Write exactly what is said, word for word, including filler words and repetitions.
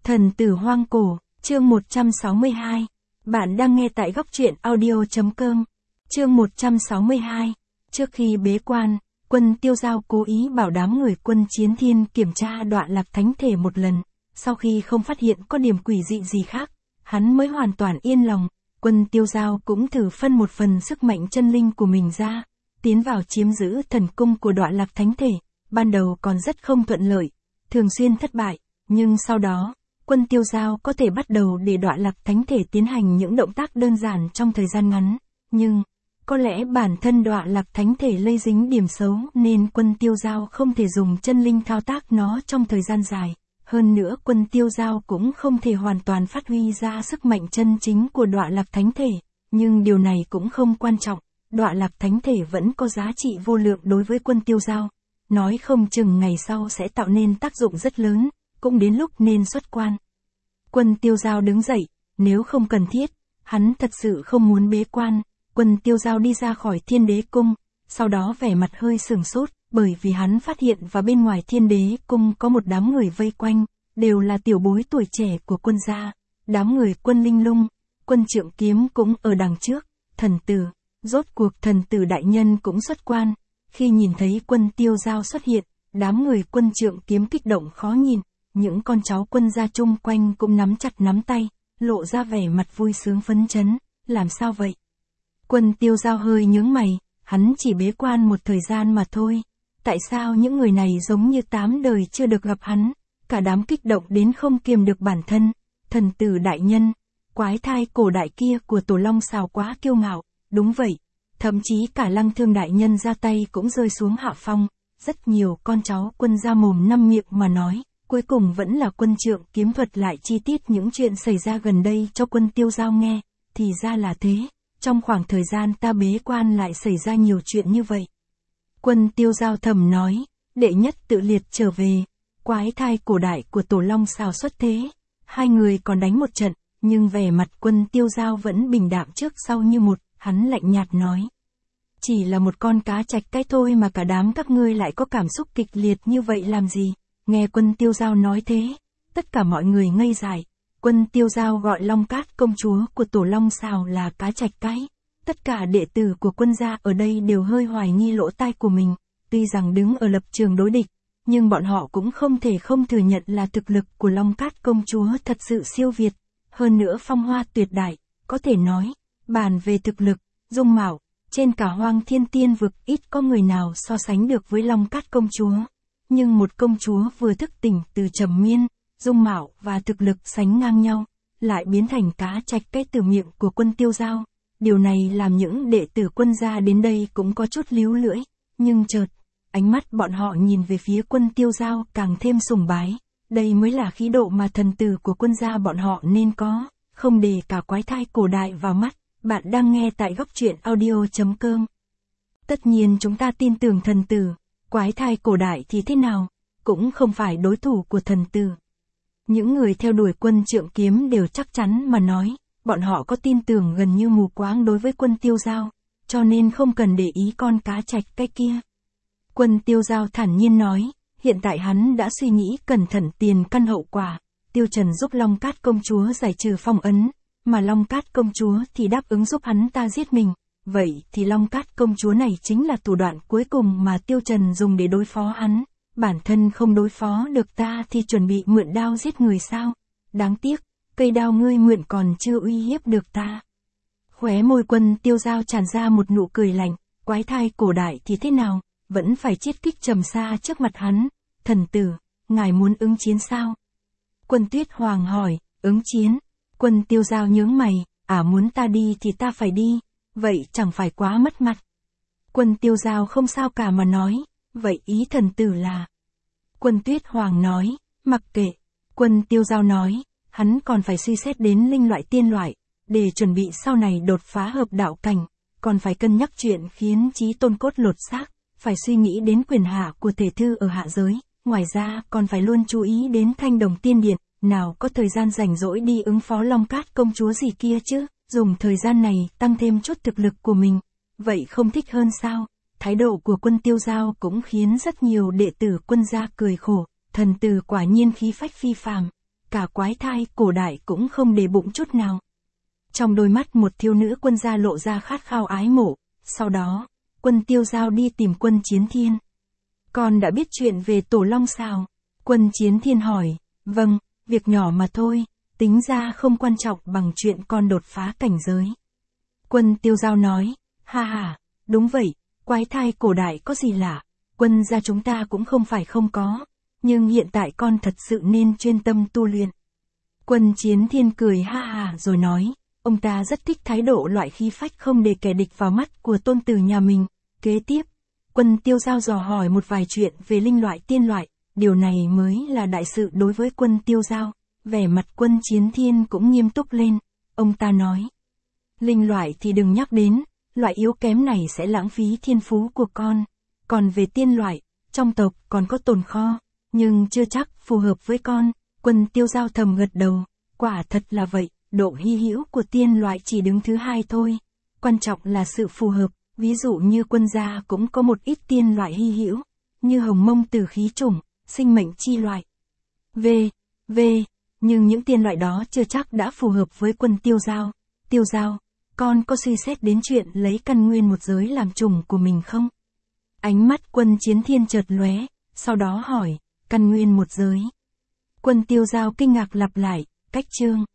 Thần tử hoang cổ, chương một trăm sáu mươi hai. Bạn đang nghe tại góc truyện audio.com. Chương một trăm sáu mươi hai. Trước khi bế quan, Quân Tiêu Dao cố ý bảo đám người Quân Chiến Thiên kiểm tra Đọa Lạc Thánh Thể một lần. Sau khi không phát hiện có điểm quỷ dị gì khác, hắn mới hoàn toàn yên lòng. Quân Tiêu Dao cũng thử phân một phần sức mạnh chân linh của mình ra, tiến vào chiếm giữ thần cung của Đọa Lạc Thánh Thể. Ban đầu còn rất không thuận lợi, thường xuyên thất bại, nhưng sau đó, Quân Tiêu Dao có thể bắt đầu để Đọa Lạc Thánh Thể tiến hành những động tác đơn giản trong thời gian ngắn. Nhưng, có lẽ bản thân Đọa Lạc Thánh Thể lây dính điểm xấu nên Quân Tiêu Dao không thể dùng chân linh thao tác nó trong thời gian dài. Hơn nữa Quân Tiêu Dao cũng không thể hoàn toàn phát huy ra sức mạnh chân chính của Đọa Lạc Thánh Thể. Nhưng điều này cũng không quan trọng, Đọa Lạc Thánh Thể vẫn có giá trị vô lượng đối với Quân Tiêu Dao. Nói không chừng ngày sau sẽ tạo nên tác dụng rất lớn, cũng đến lúc nên xuất quan. Quân Tiêu Dao đứng dậy, nếu không cần thiết, hắn thật sự không muốn bế quan. Quân Tiêu Dao đi ra khỏi Thiên Đế Cung, sau đó vẻ mặt hơi sửng sốt, bởi vì hắn phát hiện và bên ngoài Thiên Đế Cung có một đám người vây quanh, đều là tiểu bối tuổi trẻ của quân gia. Đám người Quân Linh Lung, Quân Trượng Kiếm cũng ở đằng trước. Thần tử, rốt cuộc thần tử đại nhân cũng xuất quan. Khi nhìn thấy Quân Tiêu Dao xuất hiện, đám người Quân Trượng Kiếm kích động khó nhìn, những con cháu quân gia chung quanh cũng nắm chặt nắm tay, lộ ra vẻ mặt vui sướng phấn chấn. Làm sao vậy? Quân Tiêu Dao hơi nhướng mày, hắn chỉ bế quan một thời gian mà thôi. Tại sao những người này giống như tám đời chưa được gặp hắn? Cả đám kích động đến không kiềm được bản thân. Thần tử đại nhân, quái thai cổ đại kia của Tổ Long Sào quá kiêu ngạo. Đúng vậy. Thậm chí cả Lăng Thương đại nhân ra tay cũng rơi xuống hạ phong. Rất nhiều con cháu quân ra mồm năm miệng mà nói. Cuối cùng vẫn là Quân Trượng Kiếm thuật lại chi tiết những chuyện xảy ra gần đây cho Quân Tiêu Dao nghe. Thì ra là thế. Trong khoảng thời gian ta bế quan lại xảy ra nhiều chuyện như vậy. Quân Tiêu Dao thầm nói. Đệ nhất tự liệt trở về. Quái thai cổ đại của Tổ Long Sào xuất thế. Hai người còn đánh một trận. Nhưng vẻ mặt Quân Tiêu Dao vẫn bình đạm trước sau như một. Hắn lạnh nhạt nói. Chỉ là một con cá trạch cái thôi mà cả đám các ngươi lại có cảm xúc kịch liệt như vậy làm gì? Nghe Quân Tiêu Dao nói thế, tất cả mọi người ngây dại. Quân Tiêu Dao gọi Long Cát công chúa của Tổ Long Sào là cá trạch cái. Tất cả đệ tử của quân gia ở đây đều hơi hoài nghi lỗ tai của mình. Tuy rằng đứng ở lập trường đối địch, nhưng bọn họ cũng không thể không thừa nhận là thực lực của Long Cát công chúa thật sự siêu việt. Hơn nữa phong hoa tuyệt đại, có thể nói, bàn về thực lực, dung mạo, trên cả Hoang Thiên Tiên vực ít có người nào so sánh được với Long Cát công chúa. Nhưng một công chúa vừa thức tỉnh từ trầm miên, dung mạo và thực lực sánh ngang nhau, lại biến thành cá trạch cái từ miệng của Quân Tiêu Dao. Điều này làm những đệ tử quân gia đến đây cũng có chút líu lưỡi, nhưng chợt, ánh mắt bọn họ nhìn về phía Quân Tiêu Dao càng thêm sùng bái. Đây mới là khí độ mà thần tử của quân gia bọn họ nên có, không để cả quái thai cổ đại vào mắt. Bạn đang nghe tại góc truyện audio.com. Tất nhiên chúng ta tin tưởng thần tử. Quái thai cổ đại thì thế nào, cũng không phải đối thủ của thần tử. Những người theo đuổi Quân Trượng Kiếm đều chắc chắn mà nói, bọn họ có tin tưởng gần như mù quáng đối với Quân Tiêu Dao, cho nên không cần để ý con cá trạch cái kia. Quân Tiêu Dao thản nhiên nói, hiện tại hắn đã suy nghĩ cẩn thận tiền căn hậu quả. Tiêu Trần giúp Long Cát công chúa giải trừ phong ấn, mà Long Cát công chúa thì đáp ứng giúp hắn ta giết mình. Vậy thì Long Cát công chúa này chính là thủ đoạn cuối cùng mà Tiêu Trần dùng để đối phó hắn. Bản thân không đối phó được ta thì chuẩn bị mượn đao giết người sao? Đáng tiếc, cây đao ngươi mượn còn chưa uy hiếp được ta. Khóe môi Quân Tiêu Dao tràn ra một nụ cười lạnh. Quái thai cổ đại thì thế nào? Vẫn phải chiết kích trầm xa trước mặt hắn. Thần tử, ngài muốn ứng chiến sao? Quân Tuyết Hoàng hỏi. Ứng chiến? Quân Tiêu Dao nhướng mày. À, muốn ta đi thì ta phải đi. Vậy chẳng phải quá mất mặt. Quân Tiêu Dao không sao cả mà nói. Vậy ý thần tử là? Quân Tuyết Hoàng nói. Mặc kệ. Quân Tiêu Dao nói. Hắn còn phải suy xét đến linh loại tiên loại. Để chuẩn bị sau này đột phá hợp đạo cảnh. Còn phải cân nhắc chuyện khiến chí tôn cốt lột xác. Phải suy nghĩ đến quyền hạ của thể thư ở hạ giới. Ngoài ra còn phải luôn chú ý đến Thanh Đồng Tiên Điện. Nào có thời gian rảnh rỗi đi ứng phó Long Cát công chúa gì kia chứ. Dùng thời gian này tăng thêm chút thực lực của mình. Vậy không thích hơn sao? Thái độ của Quân Tiêu Dao cũng khiến rất nhiều đệ tử quân gia cười khổ. Thần tử quả nhiên khí phách phi phàm. cả quái thai cổ đại cũng không để bụng chút nào. Trong đôi mắt một thiếu nữ quân gia lộ ra khát khao ái mộ, sau đó, Quân Tiêu Dao đi tìm Quân Chiến Thiên. Con đã biết chuyện về Tổ Long sao? Quân Chiến Thiên hỏi, vâng, việc nhỏ mà thôi, tính ra không quan trọng bằng chuyện con đột phá cảnh giới. Quân Tiêu Dao nói, ha ha, đúng vậy, quái thai cổ đại có gì lạ, quân gia chúng ta cũng không phải không có, nhưng hiện tại con thật sự nên chuyên tâm tu luyện. Quân Chiến Thiên cười ha ha rồi nói, ông ta rất thích thái độ loại khí phách không để kẻ địch vào mắt của tôn tử nhà mình. Kế tiếp, Quân Tiêu Dao dò hỏi một vài chuyện về linh loại tiên loại, điều này mới là đại sự đối với Quân Tiêu Dao. Vẻ mặt Quân Chiến Thiên cũng nghiêm túc lên, ông ta nói. Linh loại thì đừng nhắc đến, loại yếu kém này sẽ lãng phí thiên phú của con. Còn về tiên loại, trong tộc còn có tồn kho, nhưng chưa chắc phù hợp với con. Quân Tiêu Dao thầm gật đầu, quả thật là vậy, độ hy hữu của tiên loại chỉ đứng thứ hai thôi. Quan trọng là sự phù hợp, ví dụ như quân gia cũng có một ít tiên loại hy hữu, như hồng mông tử khí chủng, sinh mệnh chi loại. V. V. Nhưng những tiên loại đó chưa chắc đã phù hợp với Quân Tiêu Dao. Tiêu Dao, con có suy xét đến chuyện lấy căn nguyên một giới làm chủng của mình không? Ánh mắt Quân Chiến Thiên chợt lóe, sau đó hỏi, căn nguyên một giới. Quân Tiêu Dao kinh ngạc lặp lại, cách chương.